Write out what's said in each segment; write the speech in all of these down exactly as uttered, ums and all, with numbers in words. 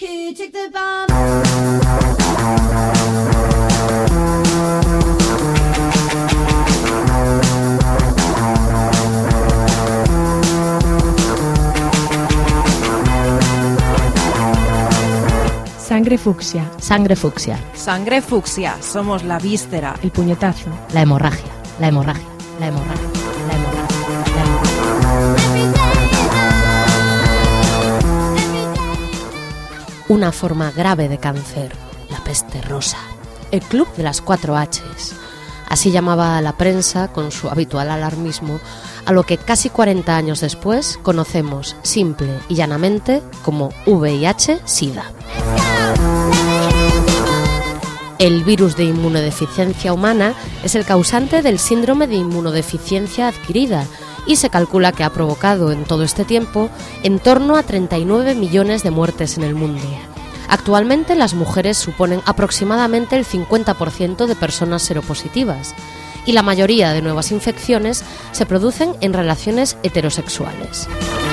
Who took the bomb? Sangre fucsia. Sangre fucsia. Sangre fucsia. Somos la víscera. El puñetazo. La hemorragia. La hemorragia. La hemorragia. La hemorragia. La hemorragia. Una forma grave de cáncer. La peste rosa. El club de las cuatro H's. Así llamaba la prensa, con su habitual alarmismo, a lo que casi cuarenta años después conocemos simple y llanamente como V I H-Sida. El virus de inmunodeficiencia humana es el causante del síndrome de inmunodeficiencia adquirida y se calcula que ha provocado en todo este tiempo en torno a treinta y nueve millones de muertes en el mundo. Actualmente las mujeres suponen aproximadamente el cincuenta por ciento de personas seropositivas y la mayoría de nuevas infecciones se producen en relaciones heterosexuales.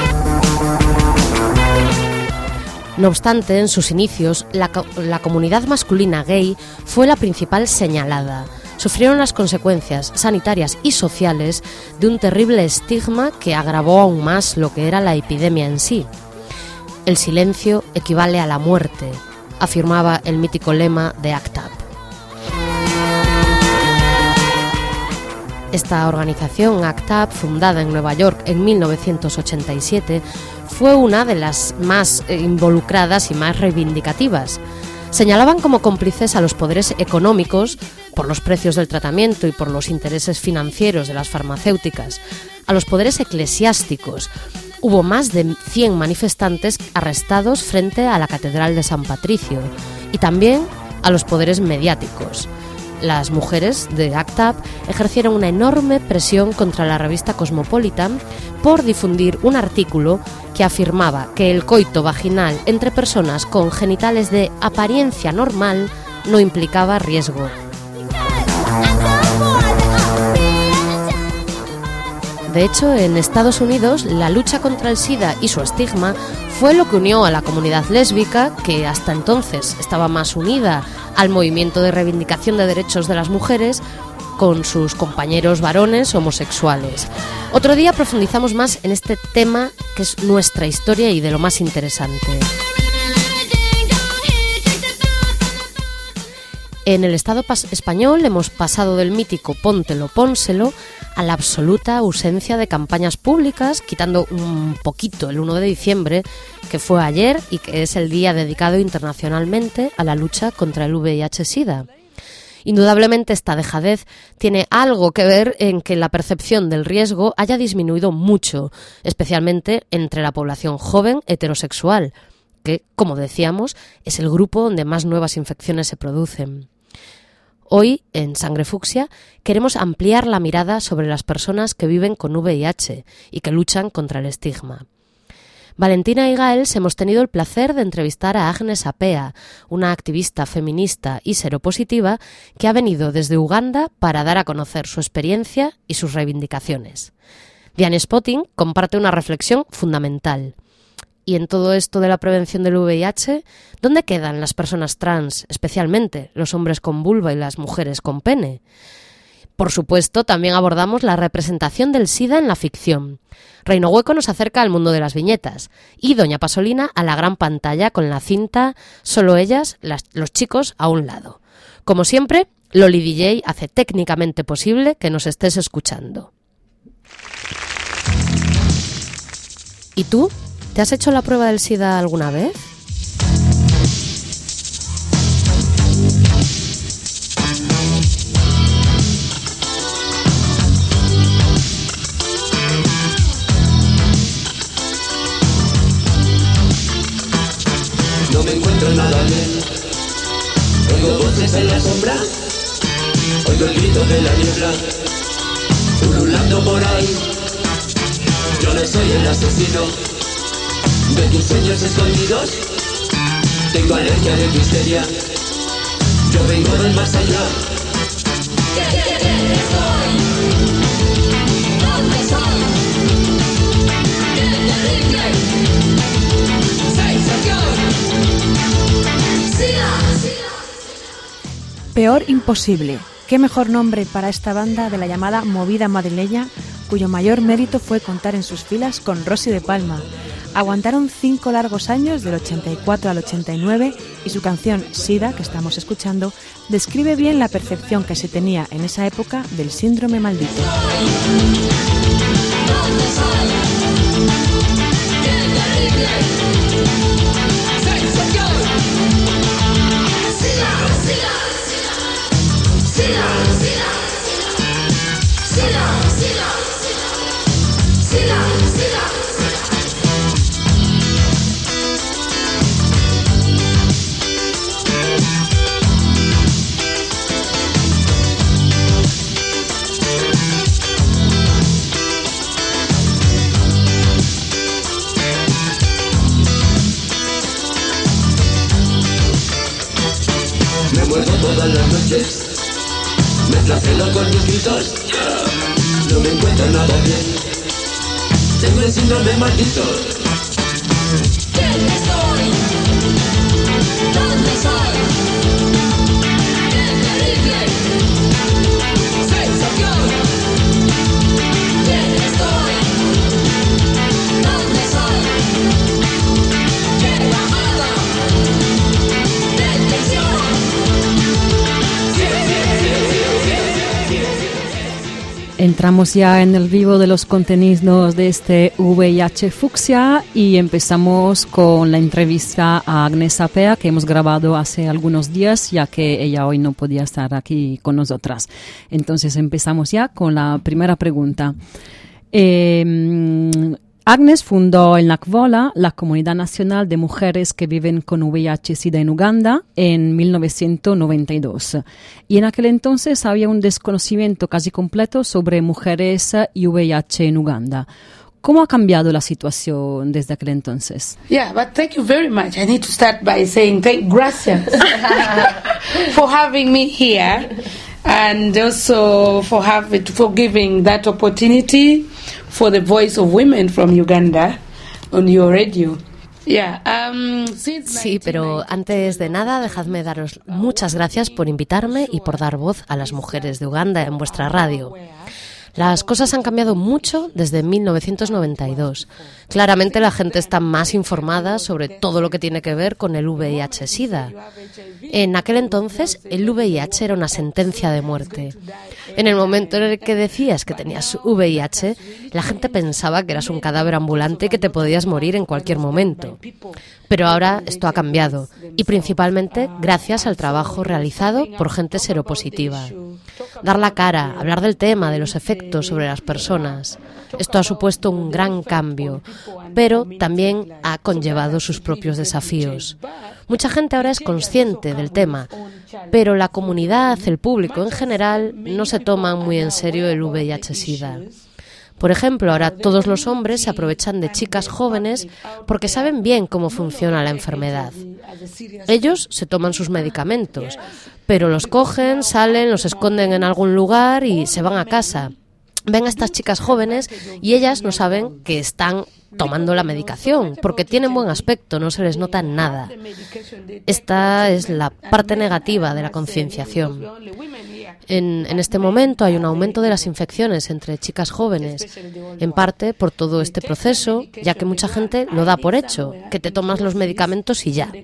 No obstante, en sus inicios, la, la comunidad masculina gay fue la principal señalada. Sufrieron las consecuencias sanitarias y sociales de un terrible estigma que agravó aún más lo que era la epidemia en sí. El silencio equivale a la muerte, afirmaba el mítico lema de A C T U P. Esta organización A C T U P, fundada en Nueva York en mil novecientos ochenta y siete, fue una de las más involucradas y más reivindicativas. Señalaban como cómplices a los poderes económicos por los precios del tratamiento y por los intereses financieros de las farmacéuticas, a los poderes eclesiásticos. Hubo más de cien manifestantes arrestados frente a la Catedral de San Patricio y también a los poderes mediáticos. Las mujeres de A C T U P ejercieron una enorme presión contra la revista Cosmopolitan por difundir un artículo que afirmaba que el coito vaginal entre personas con genitales de apariencia normal no implicaba riesgo. De hecho, en Estados Unidos, la lucha contra el SIDA y su estigma fue lo que unió a la comunidad lésbica, que hasta entonces estaba más unida al movimiento de reivindicación de derechos de las mujeres, con sus compañeros varones homosexuales. Otro día profundizamos más en este tema, que es nuestra historia y de lo más interesante. En el Estado español hemos pasado del mítico póntelo, pónselo a la absoluta ausencia de campañas públicas, quitando un poquito el uno de diciembre, que fue ayer y que es el día dedicado internacionalmente a la lucha contra el V I H-Sida. Indudablemente esta dejadez tiene algo que ver en que la percepción del riesgo haya disminuido mucho, especialmente entre la población joven heterosexual, que, como decíamos, es el grupo donde más nuevas infecciones se producen. Hoy, en Sangre Fucsia, queremos ampliar la mirada sobre las personas que viven con V I H y que luchan contra el estigma. Valentina y Gaels hemos tenido el placer de entrevistar a Agnes Apea, una activista feminista y seropositiva que ha venido desde Uganda para dar a conocer su experiencia y sus reivindicaciones. Diane Spotting comparte una reflexión fundamental. Y en todo esto de la prevención del V I H, ¿dónde quedan las personas trans, especialmente los hombres con vulva y las mujeres con pene? Por supuesto, también abordamos la representación del SIDA en la ficción. Reino Hueco nos acerca al mundo de las viñetas y Doña Pasolina a la gran pantalla con la cinta Solo ellas, las, los chicos a un lado. Como siempre, Loli D J hace técnicamente posible que nos estés escuchando. ¿Y tú? ¿Te has hecho la prueba del SIDA alguna vez? No me encuentro nada bien. Oigo voces en la sombra, oigo el grito de la niebla, ululando por ahí. Yo no soy el asesino de tus sueños escondidos. Tengo alergia de tu histeria. Yo vengo del más allá. ¿Quién soy? ¿Dónde soy? ¡Qué terrible sensación! Peor imposible. ¿Qué mejor nombre para esta banda de la llamada movida madrileña, cuyo mayor mérito fue contar en sus filas con Rosy de Palma? Aguantaron cinco largos años, del ochenta y cuatro al ochenta y nueve, y su canción Sida, que estamos escuchando, describe bien la percepción que se tenía en esa época del síndrome maldito. Me muerdo todas las noches, me flagelo con mis gritos, no me encuentro nada bien, tengo el síndrome maldito. ¿Quién estoy? ¿Dónde soy? ¡Qué terrible sensación! ¿Quién estoy? ¿Dónde soy? ¡Qué llamada de tensión! Entramos ya en el vivo de los contenidos de este V I H Fucsia y empezamos con la entrevista a Agnes Apea que hemos grabado hace algunos días, ya que ella hoy no podía estar aquí con nosotras. Entonces empezamos ya con la primera pregunta. Eh, Agnes fundó en Nakvola la Comunidad Nacional de Mujeres que Viven con V I H SIDA en Uganda en mil novecientos noventa y dos. Y en aquel entonces había un desconocimiento casi completo sobre mujeres y V I H en Uganda. ¿Cómo ha cambiado la situación desde aquel entonces? Yeah, but thank you very much. I need to start by saying thank gracias for having me here and also for having for giving that opportunity for the voice of women from Uganda on your radio. Yeah, um, sí, pero antes de nada, dejadme daros muchas gracias por invitarme y por dar voz a las mujeres de Uganda en vuestra radio. Las cosas han cambiado mucho desde mil novecientos noventa y dos. Claramente la gente está más informada sobre todo lo que tiene que ver con el V I H SIDA. En aquel entonces el V I H era una sentencia de muerte. En el momento en el que decías que tenías V I H, la gente pensaba que eras un cadáver ambulante y que te podías morir en cualquier momento. Pero ahora esto ha cambiado, y principalmente gracias al trabajo realizado por gente seropositiva. Dar la cara, hablar del tema, de los efectos sobre las personas. Esto ha supuesto un gran cambio, pero también ha conllevado sus propios desafíos. Mucha gente ahora es consciente del tema, pero la comunidad, el público en general, no se toma muy en serio el V I H SIDA. Por ejemplo, ahora todos los hombres se aprovechan de chicas jóvenes porque saben bien cómo funciona la enfermedad. Ellos se toman sus medicamentos, pero los cogen, salen, los esconden en algún lugar y se van a casa. Ven a estas chicas jóvenes y ellas no saben que están tomando la medicación, porque tienen buen aspecto, no se les nota nada. Esta es la parte negativa de la concienciación. En, en este momento hay un aumento de las infecciones entre chicas jóvenes, en parte por todo este proceso, ya que mucha gente lo da por hecho, que te tomas los medicamentos y ya.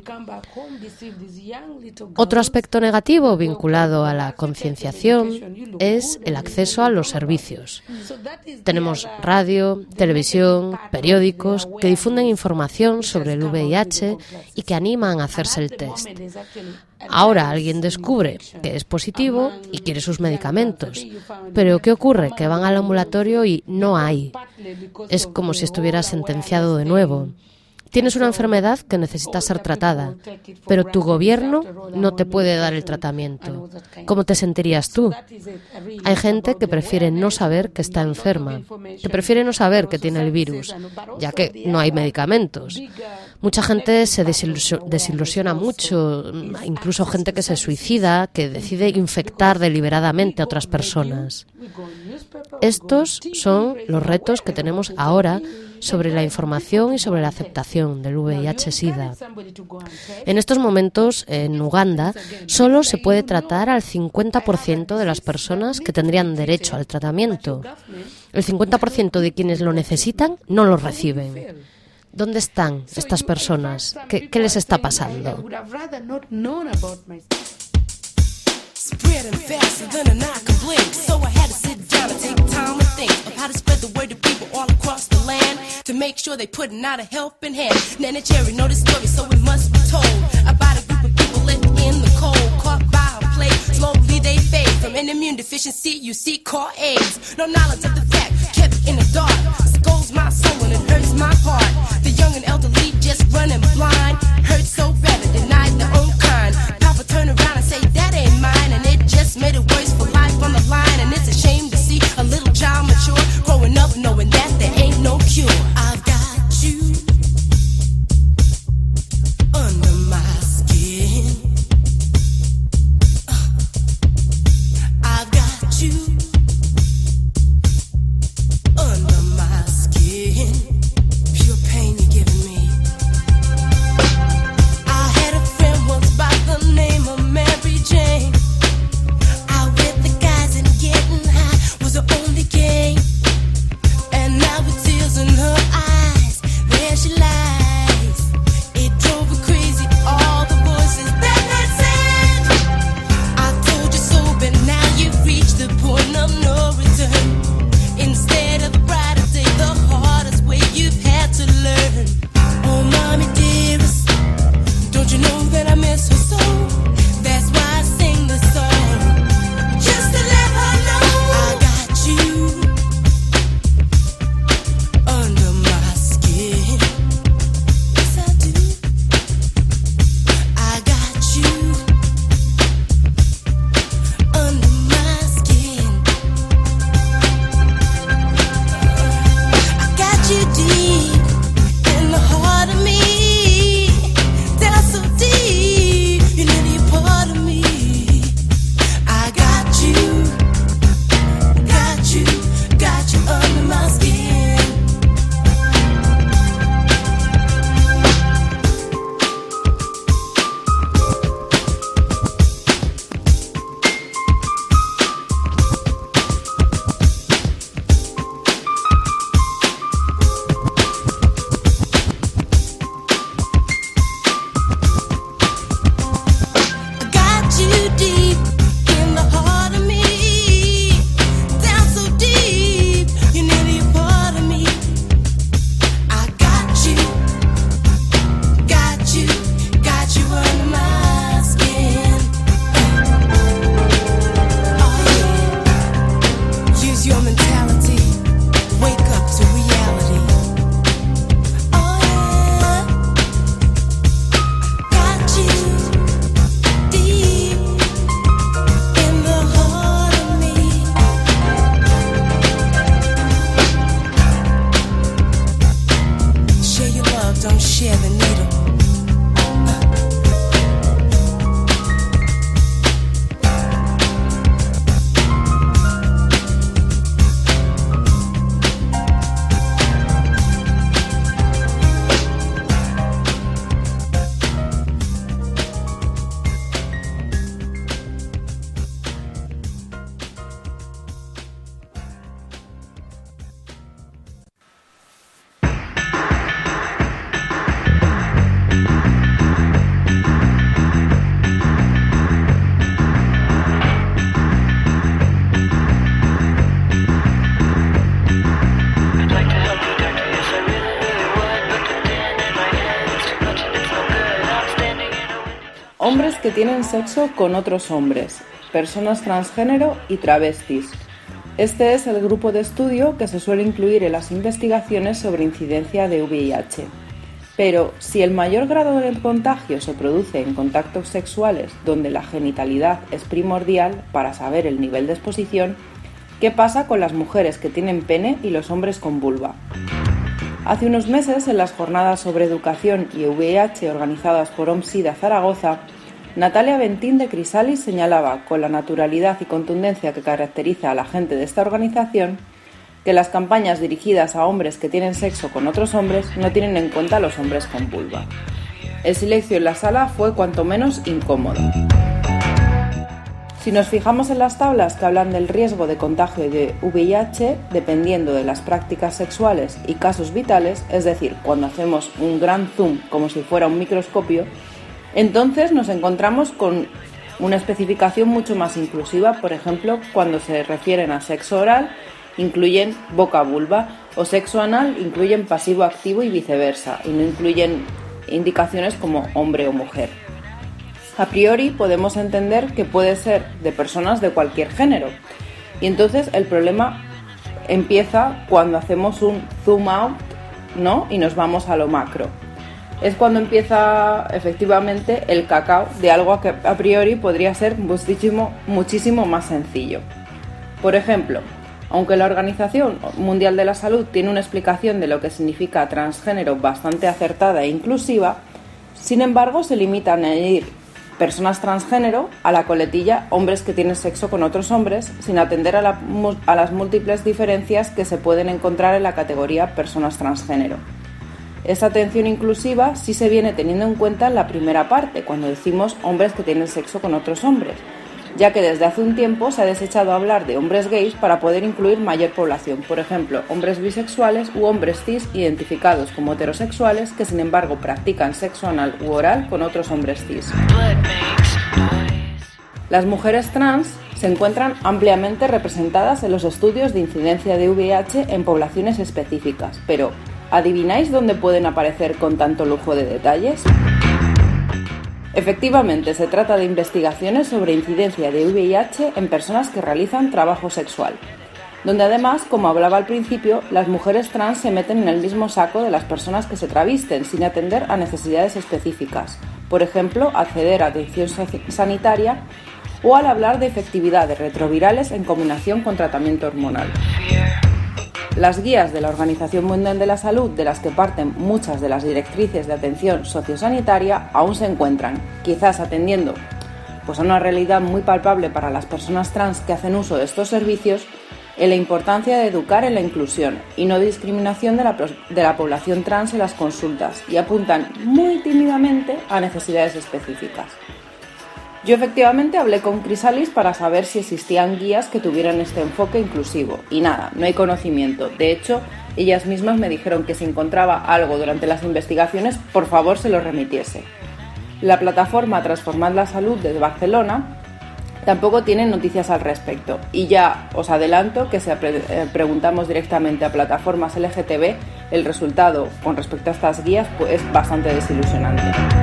Otro aspecto negativo vinculado a la concienciación es el acceso a los servicios. Tenemos radio, televisión, periódicos que difunden información sobre el V I H y que animan a hacerse el test. Ahora alguien descubre que es positivo y quiere sus medicamentos. Pero ¿qué ocurre? Que van al ambulatorio y no hay. Es como si estuviera sentenciado de nuevo. Tienes una enfermedad que necesita ser tratada, pero tu gobierno no te puede dar el tratamiento. ¿Cómo te sentirías tú? Hay gente que prefiere no saber que está enferma, que prefiere no saber que tiene el virus, ya que no hay medicamentos. Mucha gente se desilusiona mucho, incluso gente que se suicida, que decide infectar deliberadamente a otras personas. Estos son los retos que tenemos ahora sobre la información y sobre la aceptación del V I H-Sida. En estos momentos, en Uganda, solo se puede tratar al cincuenta por ciento de las personas que tendrían derecho al tratamiento. El cincuenta por ciento de quienes lo necesitan no lo reciben. ¿Dónde están estas personas? ¿Qué, qué les está pasando? Spreading faster than an eye can blink. So I had to sit down and take time to think of how to spread the word to people all across the land, to make sure they putting out a helping hand. Nana Cherry know the story, so it must be told about a group of people living in the cold, caught by a plague. Slowly they fade from an immune deficiency. You see, caught AIDS. No knowledge of the fact, kept in the dark. Scolds my soul and it hurts my heart. The young and elderly just running blind. Hurt so bad they denied their own kind. Papa turn around and say that ain't mine, and it just made it worse for life on the line. And it's a shame to see a little child mature, growing up knowing that there ain't no cure. I've got you under my skin. Uh, I've got you under my skin. Pure pain you're giving me. I had a friend once by the name of Mary Jane. Out with the guys and getting high was the only game. And now with tears in her eyes, there she lies. It drove her crazy, all the voices that had said, I told you so, but now you've reached the point of no return. Instead of the brighter day, the hardest way you've had to learn. Oh, mommy dearest, don't you know that I miss her so? That's why I sing the song, just to let her know I got you under my skin. Yes, I do. I got you under my skin. I got you deep in the heart of me, down so deep, you're nearly a part of me. I got you, got you, got you under my skin. I got you deep in the heart of me, down so deep, you're nearly a part of me. I got you, got you, got you under my skin. Oh yeah, use your mentality, wake up to reality. Oh yeah, got you deep in the heart of me. Share your love, don't share the needle. Hombres que tienen sexo con otros hombres, personas transgénero y travestis. Este es el grupo de estudio que se suele incluir en las investigaciones sobre incidencia de V I H. Pero, si el mayor grado de contagio se produce en contactos sexuales donde la genitalidad es primordial para saber el nivel de exposición, ¿qué pasa con las mujeres que tienen pene y los hombres con vulva? Hace unos meses, en las jornadas sobre educación y V I H organizadas por OMSIDA Zaragoza, Natalia Bentín de Crisalis señalaba, con la naturalidad y contundencia que caracteriza a la gente de esta organización, que las campañas dirigidas a hombres que tienen sexo con otros hombres no tienen en cuenta a los hombres con vulva. El silencio en la sala fue cuanto menos incómodo. Si nos fijamos en las tablas que hablan del riesgo de contagio de V I H, dependiendo de las prácticas sexuales y casos vitales, es decir, cuando hacemos un gran zoom como si fuera un microscopio, entonces nos encontramos con una especificación mucho más inclusiva. Por ejemplo, cuando se refieren a sexo oral, incluyen boca-vulva, o sexo anal, incluyen pasivo-activo y viceversa, y no incluyen indicaciones como hombre o mujer. A priori podemos entender que puede ser de personas de cualquier género, y entonces el problema empieza cuando hacemos un zoom out, ¿no? Y nos vamos a lo macro. Es cuando empieza efectivamente el cacao de algo que a priori podría ser muchísimo, muchísimo más sencillo. Por ejemplo, aunque la Organización Mundial de la Salud tiene una explicación de lo que significa transgénero bastante acertada e inclusiva, sin embargo se limita a añadir personas transgénero a la coletilla hombres que tienen sexo con otros hombres, sin atender a, la, a las múltiples diferencias que se pueden encontrar en la categoría personas transgénero. Esta atención inclusiva sí se viene teniendo en cuenta en la primera parte, cuando decimos hombres que tienen sexo con otros hombres, ya que desde hace un tiempo se ha desechado hablar de hombres gays para poder incluir mayor población, por ejemplo, hombres bisexuales u hombres cis identificados como heterosexuales que sin embargo practican sexo anal u oral con otros hombres cis. Las mujeres trans se encuentran ampliamente representadas en los estudios de incidencia de V I H en poblaciones específicas, pero ¿adivináis dónde pueden aparecer con tanto lujo de detalles? Efectivamente, se trata de investigaciones sobre incidencia de V I H en personas que realizan trabajo sexual, donde además, como hablaba al principio, las mujeres trans se meten en el mismo saco de las personas que se travisten sin atender a necesidades específicas, por ejemplo, acceder a atención sanitaria o al hablar de efectividad de retrovirales en combinación con tratamiento hormonal. Las guías de la Organización Mundial de la Salud, de las que parten muchas de las directrices de atención sociosanitaria, aún se encuentran, quizás atendiendo pues, a una realidad muy palpable para las personas trans que hacen uso de estos servicios, en la importancia de educar en la inclusión y no discriminación de la, de la población trans en las consultas, y apuntan muy tímidamente a necesidades específicas. Yo efectivamente hablé con Crisalis para saber si existían guías que tuvieran este enfoque inclusivo, y nada, no hay conocimiento. De hecho, ellas mismas me dijeron que si encontraba algo durante las investigaciones, por favor se lo remitiese. La plataforma Transformad la Salud de Barcelona tampoco tiene noticias al respecto, y ya os adelanto que si pre- eh, preguntamos directamente a plataformas L G T B, el resultado con respecto a estas guías pues, es bastante desilusionante.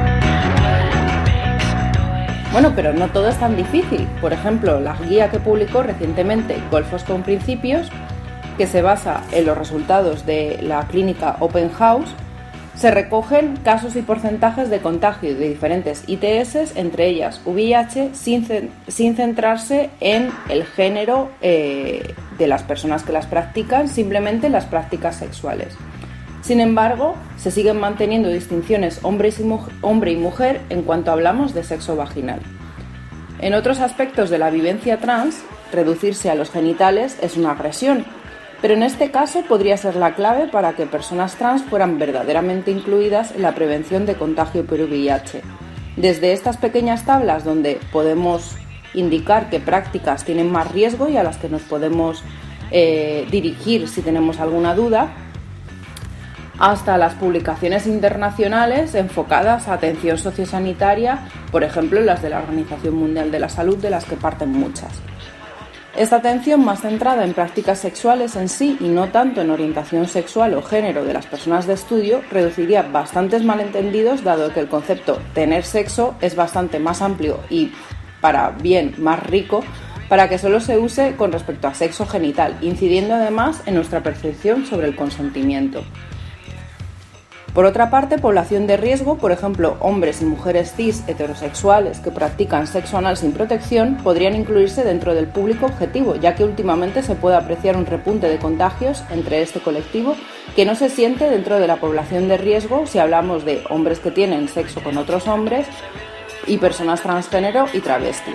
Bueno, pero no todo es tan difícil. Por ejemplo, la guía que publicó recientemente Golfos con Principios, que se basa en los resultados de la clínica Open House, se recogen casos y porcentajes de contagio de diferentes I T S, entre ellas V I H, sin, sin centrarse en el género eh, de las personas que las practican, simplemente las prácticas sexuales. Sin embargo, se siguen manteniendo distinciones hombres y mujer, hombre y mujer en cuanto hablamos de sexo vaginal. En otros aspectos de la vivencia trans, reducirse a los genitales es una agresión, pero en este caso podría ser la clave para que personas trans fueran verdaderamente incluidas en la prevención de contagio por V I H. Desde estas pequeñas tablas donde podemos indicar qué prácticas tienen más riesgo y a las que nos podemos eh, dirigir si tenemos alguna duda, hasta las publicaciones internacionales enfocadas a atención sociosanitaria, por ejemplo las de la Organización Mundial de la Salud, de las que parten muchas. Esta atención más centrada en prácticas sexuales en sí y no tanto en orientación sexual o género de las personas de estudio reduciría bastantes malentendidos, dado que el concepto tener sexo es bastante más amplio y, para bien, más rico, para que solo se use con respecto a sexo genital, incidiendo además en nuestra percepción sobre el consentimiento. Por otra parte, población de riesgo, por ejemplo, hombres y mujeres cis heterosexuales que practican sexo anal sin protección, podrían incluirse dentro del público objetivo, ya que últimamente se puede apreciar un repunte de contagios entre este colectivo que no se siente dentro de la población de riesgo si hablamos de hombres que tienen sexo con otros hombres y personas transgénero y travestis.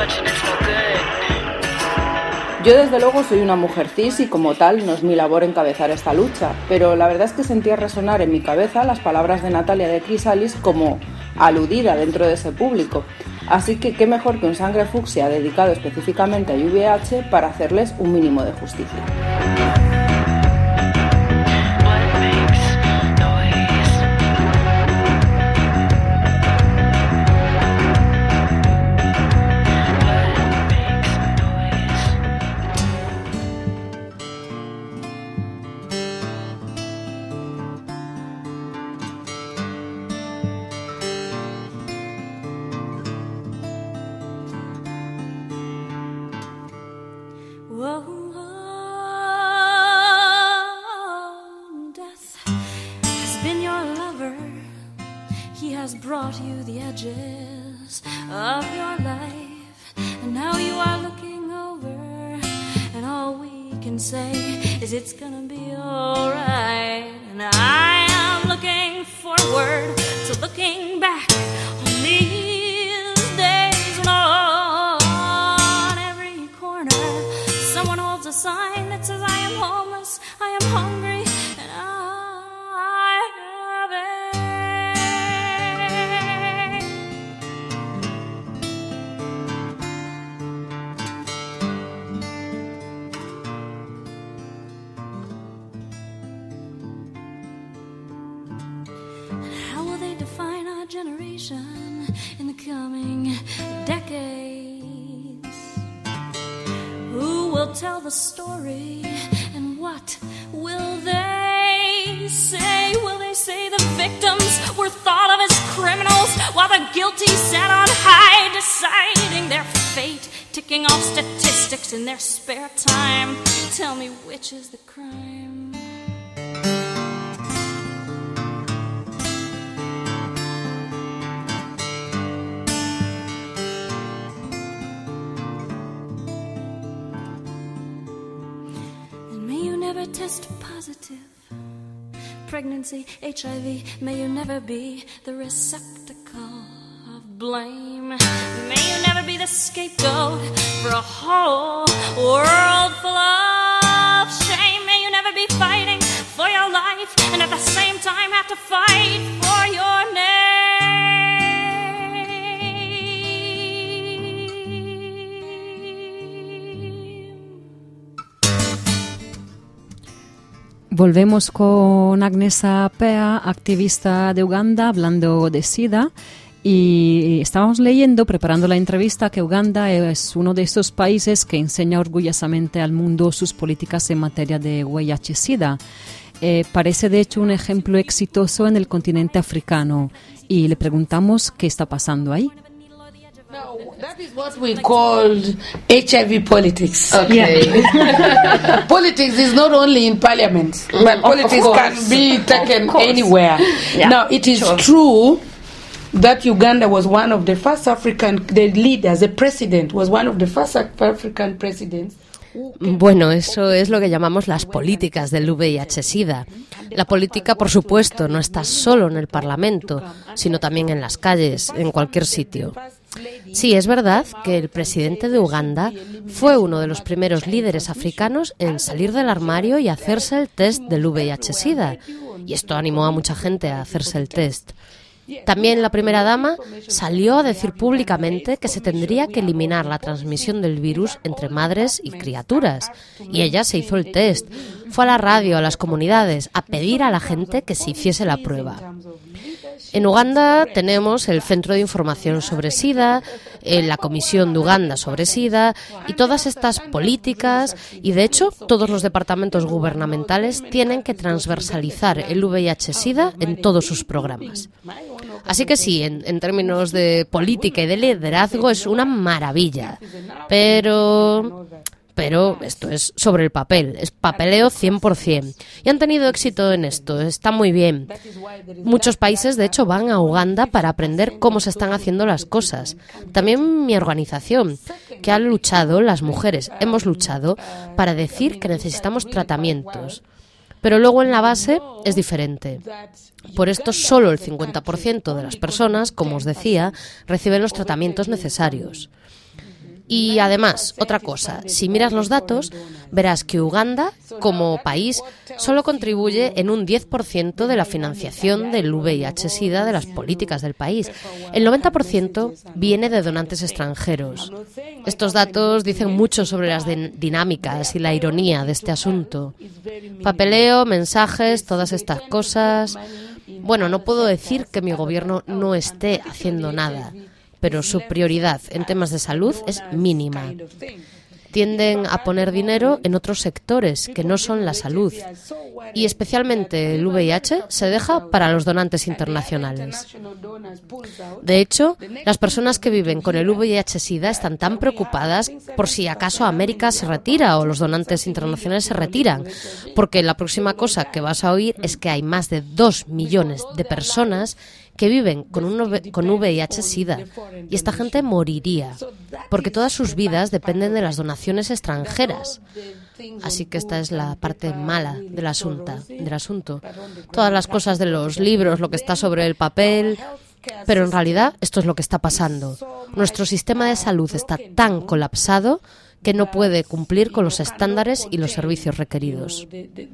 Yo desde luego soy una mujer cis y como tal no es mi labor encabezar esta lucha, pero la verdad es que sentía resonar en mi cabeza las palabras de Natalia de Chrysalis como aludida dentro de ese público. Así que qué mejor que un Sangre Fucsia dedicado específicamente a U V I H para hacerles un mínimo de justicia. Brought you the edges of your life, and now you are looking over, and all we can say is it's gonna be alright. And I am looking forward to looking back on these days when on every corner someone holds a sign that says I am homeless, I am hungry, and I have it. Generation in the coming decades. Who will tell the story and what will they say? Will they say the victims were thought of as criminals while the guilty sat on high deciding their fate, ticking off statistics in their spare time? Tell me which is the crime. Test positive. Pregnancy, H I V, may you never be the receptacle of blame. May you never be the scapegoat for a whole world full of shame. May you never be fighting for your life and at the same time have to fight for your name. Volvemos con Agnesa Appiah, activista de Uganda, hablando de SIDA. Y estábamos leyendo, preparando la entrevista, que Uganda es uno de esos países que enseña orgullosamente al mundo sus políticas en materia de V I H SIDA. Eh, parece de hecho un ejemplo exitoso en el continente africano. Y le preguntamos qué está pasando ahí. No, that is what we call H I V politics. Okay. Yeah. Politics is not only in parliament, but politics can be taken anywhere. Yeah. Now, it is Sure. true that Uganda was one of the first African, the leaders, the president was one of the first African presidents. Bueno, eso es lo que llamamos las políticas del V I H SIDA. La política, por supuesto, no está solo en el Parlamento, sino también en las calles, en cualquier sitio. Sí, es verdad que el presidente de Uganda fue uno de los primeros líderes africanos en salir del armario y hacerse el test del V I H SIDA. Y esto animó a mucha gente a hacerse el test. También la primera dama salió a decir públicamente que se tendría que eliminar la transmisión del virus entre madres y criaturas. Y ella se hizo el test. Fue a la radio, a las comunidades, a pedir a la gente que se hiciese la prueba. En Uganda tenemos el Centro de Información sobre SIDA, la Comisión de Uganda sobre SIDA y todas estas políticas, y de hecho todos los departamentos gubernamentales tienen que transversalizar el V I H SIDA en todos sus programas. Así que sí, en, en términos de política y de liderazgo es una maravilla, pero... Pero esto es sobre el papel, es papeleo cien por ciento. Y han tenido éxito en esto, está muy bien. Muchos países, de hecho, van a Uganda para aprender cómo se están haciendo las cosas. También mi organización, que ha luchado, las mujeres hemos luchado, para decir que necesitamos tratamientos. Pero luego en la base es diferente. Por esto solo el cincuenta por ciento de las personas, como os decía, reciben los tratamientos necesarios. Y además, otra cosa, si miras los datos, verás que Uganda, como país, solo contribuye en un diez por ciento de la financiación del V I H SIDA de las políticas del país. El noventa por ciento viene de donantes extranjeros. Estos datos dicen mucho sobre las dinámicas y la ironía de este asunto. Papeleo, mensajes, todas estas cosas. Bueno, no puedo decir que mi gobierno no esté haciendo nada, pero su prioridad en temas de salud es mínima. Tienden a poner dinero en otros sectores que no son la salud, y especialmente el V I H se deja para los donantes internacionales. De hecho, las personas que viven con el V I H SIDA están tan preocupadas por si acaso América se retira o los donantes internacionales se retiran, porque la próxima cosa que vas a oír es que hay más de dos millones de personas que viven con, un, con V I H SIDA, y esta gente moriría, porque todas sus vidas dependen de las donaciones extranjeras. Así que esta es la parte mala del asunto, del asunto. Todas las cosas de los libros, lo que está sobre el papel, pero en realidad esto es lo que está pasando. Nuestro sistema de salud está tan colapsado que no puede cumplir con los estándares y los servicios requeridos.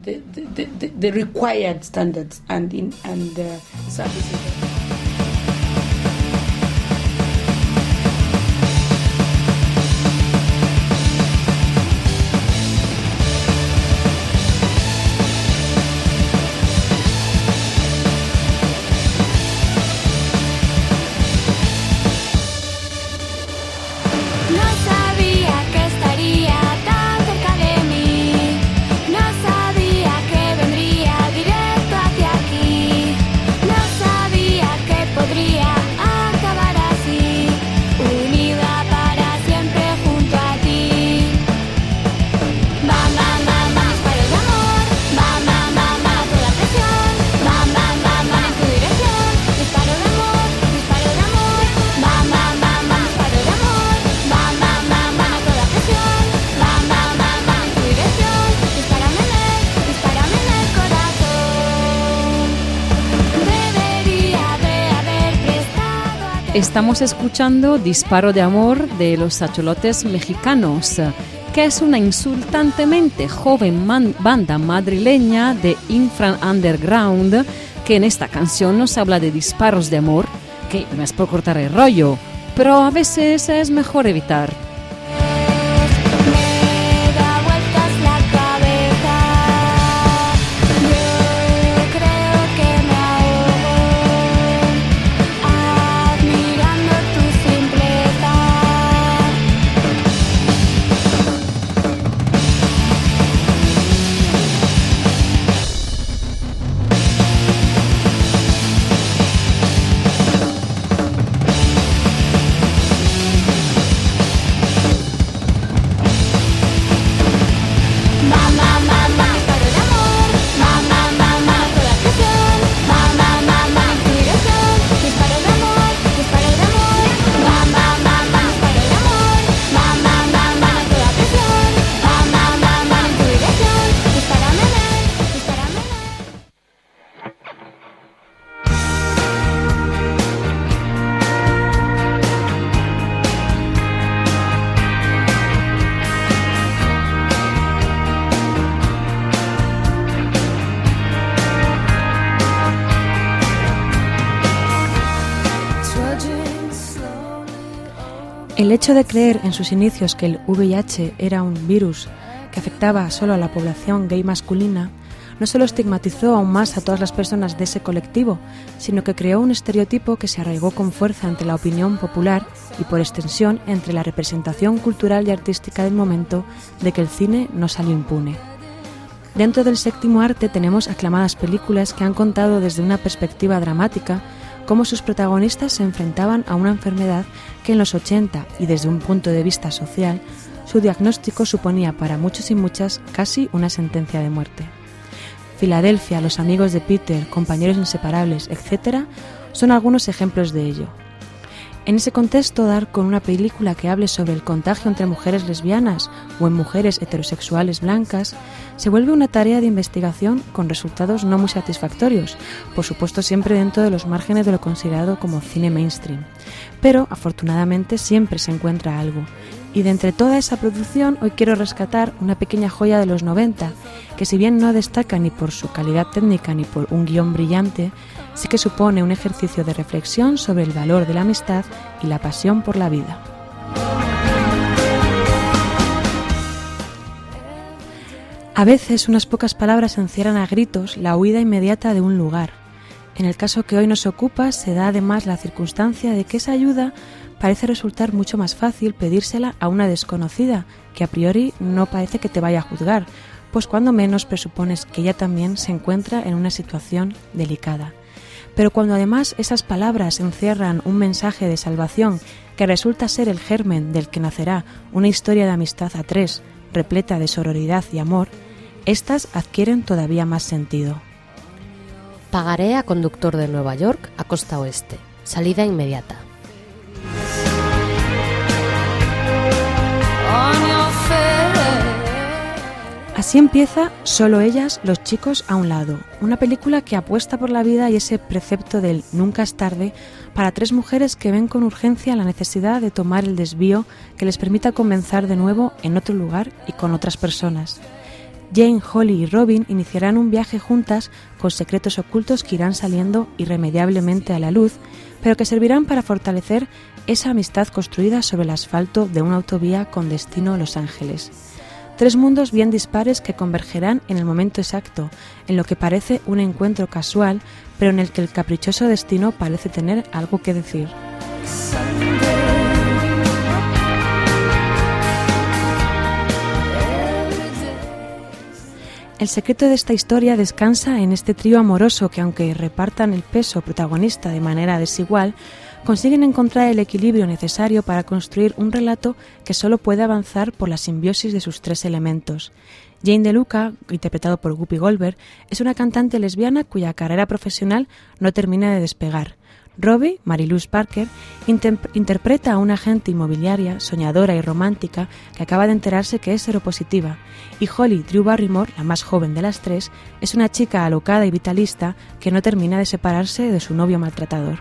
Estamos escuchando Disparo de Amor de los Acholotes Mexicanos, que es una insultantemente joven man- banda madrileña de Infra Underground, que en esta canción nos habla de disparos de amor, que no es por cortar el rollo, pero a veces es mejor evitar. El hecho de creer en sus inicios que el V I H era un virus que afectaba solo a la población gay masculina no solo estigmatizó aún más a todas las personas de ese colectivo, sino que creó un estereotipo que se arraigó con fuerza ante la opinión popular y por extensión entre la representación cultural y artística del momento de que el cine no salió impune. Dentro del séptimo arte tenemos aclamadas películas que han contado desde una perspectiva dramática cómo sus protagonistas se enfrentaban a una enfermedad que en los ochenta y desde un punto de vista social, su diagnóstico suponía para muchos y muchas casi una sentencia de muerte. Filadelfia, Los amigos de Peter, Compañeros inseparables, etcétera, son algunos ejemplos de ello. En ese contexto, dar con una película que hable sobre el contagio entre mujeres lesbianas o en mujeres heterosexuales blancas se vuelve una tarea de investigación con resultados no muy satisfactorios, por supuesto siempre dentro de los márgenes de lo considerado como cine mainstream. Pero, afortunadamente, siempre se encuentra algo. Y de entre toda esa producción, hoy quiero rescatar una pequeña joya de los noventa, que si bien no destaca ni por su calidad técnica ni por un guión brillante, sí que supone un ejercicio de reflexión sobre el valor de la amistad y la pasión por la vida. A veces unas pocas palabras encierran a gritos la huida inmediata de un lugar. En el caso que hoy nos ocupa, se da además la circunstancia de que esa ayuda parece resultar mucho más fácil pedírsela a una desconocida, que a priori no parece que te vaya a juzgar, pues cuando menos presupones que ella también se encuentra en una situación delicada. Pero cuando además esas palabras encierran un mensaje de salvación que resulta ser el germen del que nacerá una historia de amistad a tres, repleta de sororidad y amor, estas adquieren todavía más sentido. Pagaré a conductor de Nueva York a costa oeste. Salida inmediata. Así empieza Solo ellas, los chicos a un lado, una película que apuesta por la vida y ese precepto del nunca es tarde para tres mujeres que ven con urgencia la necesidad de tomar el desvío que les permita comenzar de nuevo en otro lugar y con otras personas. Jane, Holly y Robin iniciarán un viaje juntas con secretos ocultos que irán saliendo irremediablemente a la luz, pero que servirán para fortalecer esa amistad construida sobre el asfalto de una autovía con destino Los Ángeles. Tres mundos bien dispares que convergerán en el momento exacto, en lo que parece un encuentro casual, pero en el que el caprichoso destino parece tener algo que decir. El secreto de esta historia descansa en este trío amoroso que, aunque repartan el peso protagonista de manera desigual, consiguen encontrar el equilibrio necesario para construir un relato que solo puede avanzar por la simbiosis de sus tres elementos. Jane DeLuca, interpretado por Whoopi Goldberg, es una cantante lesbiana cuya carrera profesional no termina de despegar. Robbie, Mary-Louise Parker, inter- interpreta a una agente inmobiliaria, soñadora y romántica que acaba de enterarse que es seropositiva. Y Holly, Drew Barrymore, la más joven de las tres, es una chica alocada y vitalista que no termina de separarse de su novio maltratador.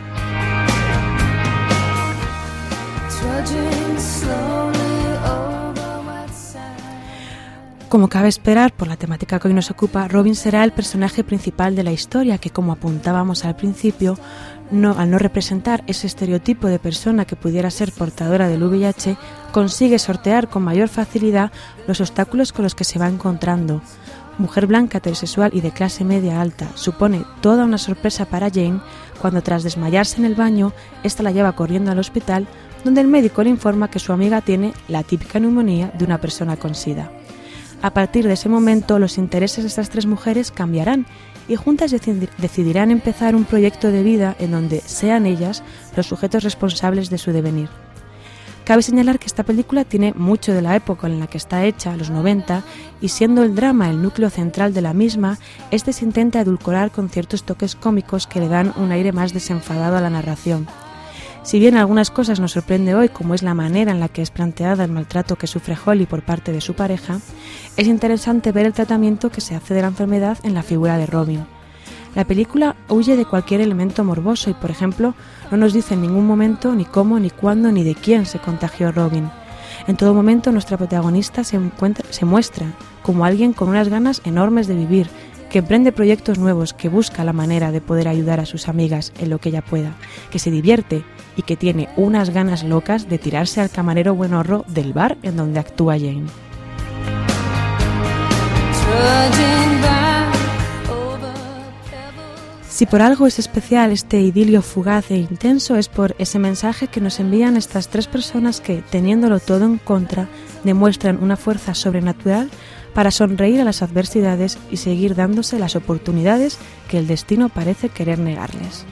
Como cabe esperar por la temática que hoy nos ocupa, Robin será el personaje principal de la historia que, como apuntábamos al principio, no, al no representar ese estereotipo de persona que pudiera ser portadora del V I H, consigue sortear con mayor facilidad los obstáculos con los que se va encontrando. Mujer blanca, heterosexual y de clase media alta, supone toda una sorpresa para Jane cuando, tras desmayarse en el baño, ésta la lleva corriendo al hospital, donde el médico le informa que su amiga tiene la típica neumonía de una persona con SIDA. A partir de ese momento, los intereses de estas tres mujeres cambiarán y juntas decidirán empezar un proyecto de vida en donde sean ellas los sujetos responsables de su devenir. Cabe señalar que esta película tiene mucho de la época en la que está hecha, los noventa, y siendo el drama el núcleo central de la misma, este se intenta edulcorar con ciertos toques cómicos que le dan un aire más desenfadado a la narración. Si bien algunas cosas nos sorprende hoy, como es la manera en la que es planteada el maltrato que sufre Holly por parte de su pareja, es interesante ver el tratamiento que se hace de la enfermedad en la figura de Robin. La película huye de cualquier elemento morboso y, por ejemplo, no nos dice en ningún momento ni cómo, ni cuándo, ni de quién se contagió Robin. En todo momento nuestra protagonista se, encuentra, se muestra como alguien con unas ganas enormes de vivir, que emprende proyectos nuevos, que busca la manera de poder ayudar a sus amigas en lo que ella pueda, que se divierte y que tiene unas ganas locas de tirarse al camarero buenorro del bar en donde actúa Jane. Si por algo es especial este idilio fugaz e intenso, es por ese mensaje que nos envían estas tres personas que, teniéndolo todo en contra, demuestran una fuerza sobrenatural para sonreír a las adversidades y seguir dándose las oportunidades que el destino parece querer negarles.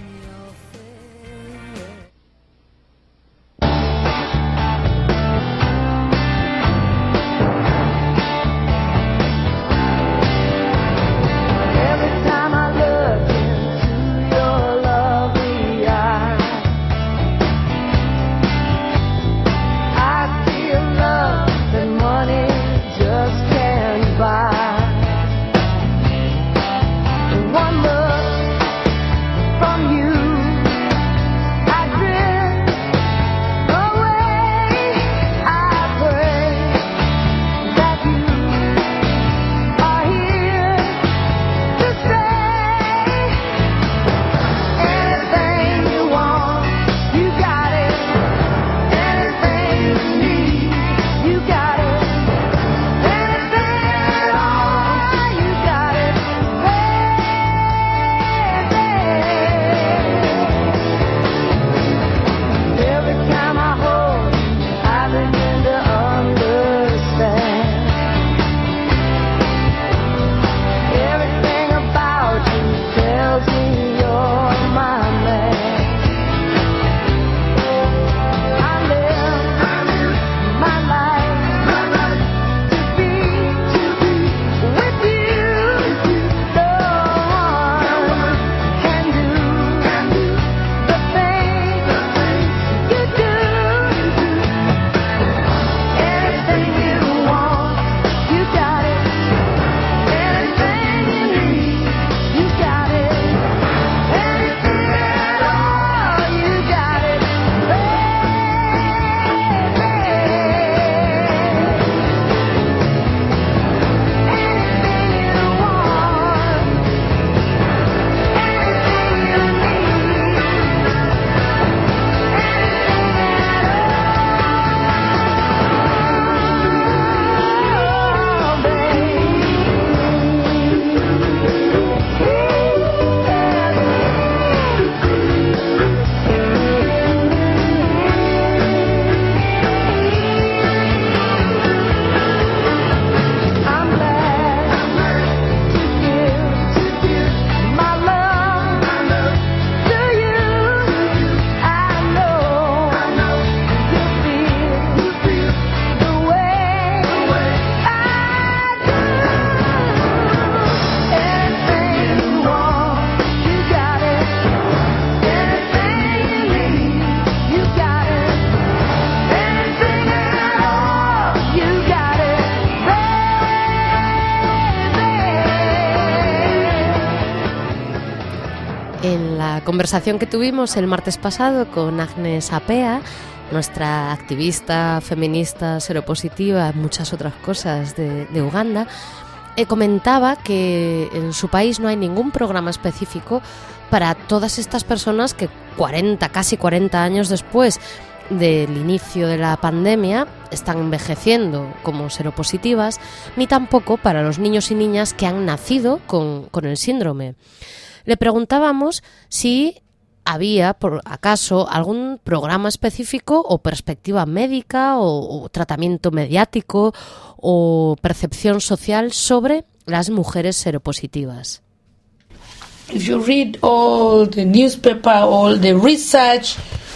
conversación que tuvimos el martes pasado con Agnes Apea, nuestra activista feminista seropositiva y muchas otras cosas de, de Uganda, eh, comentaba que en su país no hay ningún programa específico para todas estas personas que cuarenta, casi cuarenta años después del inicio de la pandemia están envejeciendo como seropositivas, ni tampoco para los niños y niñas que han nacido con, con el síndrome. Le preguntábamos si había, por acaso, algún programa específico o perspectiva médica o, o tratamiento mediático o percepción social sobre las mujeres seropositivas. If you read all the newspaper, all the research,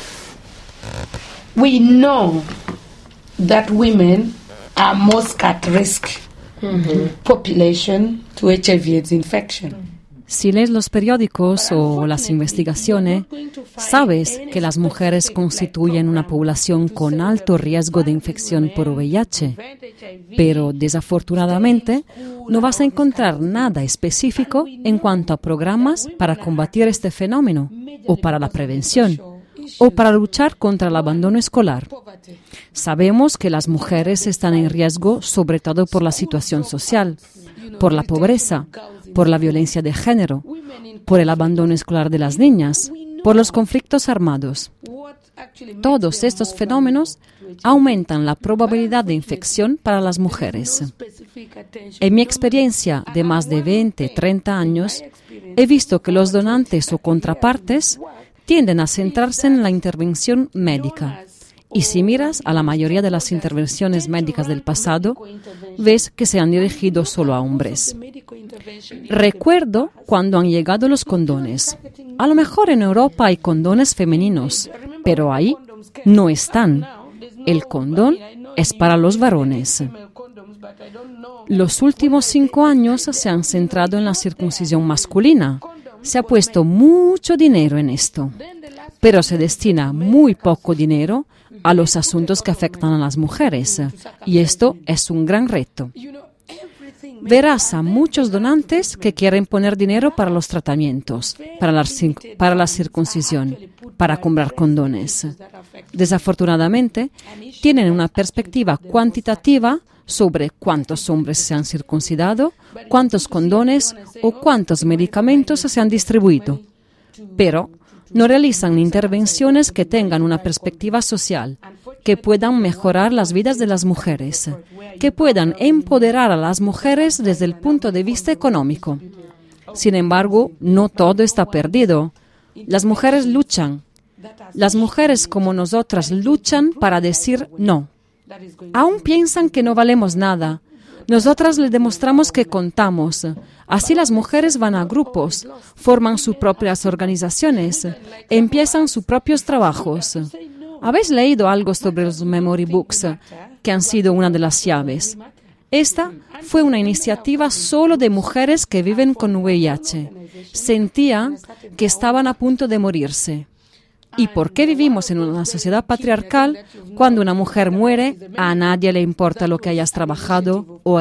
we know that women are most at risk mm-hmm. population to H I V AIDS infection. Si lees los periódicos o las investigaciones, sabes que las mujeres constituyen una población con alto riesgo de infección por V I H, pero desafortunadamente no vas a encontrar nada específico en cuanto a programas para combatir este fenómeno, o para la prevención, o para luchar contra el abandono escolar. Sabemos que las mujeres están en riesgo sobre todo por la situación social, por la pobreza, por la violencia de género, por el abandono escolar de las niñas, por los conflictos armados. Todos estos fenómenos aumentan la probabilidad de infección para las mujeres. En mi experiencia de más de veinte, treinta años, he visto que los donantes o contrapartes tienden a centrarse en la intervención médica. Y si miras a la mayoría de las intervenciones médicas del pasado, ves que se han dirigido solo a hombres. Recuerdo cuando han llegado los condones. A lo mejor en Europa hay condones femeninos, pero ahí no están. El condón es para los varones. Los últimos cinco años se han centrado en la circuncisión masculina. Se ha puesto mucho dinero en esto, pero se destina muy poco dinero a los asuntos que afectan a las mujeres, y esto es un gran reto. Verás a muchos donantes que quieren poner dinero para los tratamientos, para la, para la circuncisión, para comprar condones. Desafortunadamente, tienen una perspectiva cuantitativa sobre cuántos hombres se han circuncidado, cuántos condones o cuántos medicamentos se han distribuido, pero no realizan intervenciones que tengan una perspectiva social, que puedan mejorar las vidas de las mujeres, que puedan empoderar a las mujeres desde el punto de vista económico. Sin embargo, no todo está perdido. Las mujeres luchan. Las mujeres como nosotras luchan para decir no. Aún piensan que no valemos nada. Nosotras les demostramos que contamos. Así las mujeres van a grupos, forman sus propias organizaciones, empiezan sus propios trabajos. ¿Habéis leído algo sobre los memory books, que han sido una de las llaves? Esta fue una iniciativa solo de mujeres que viven con V I H. Sentían que estaban a punto de morirse. ¿Y por qué vivimos en una sociedad patriarcal? Cuando una mujer muere, a nadie le importa lo que hayas trabajado o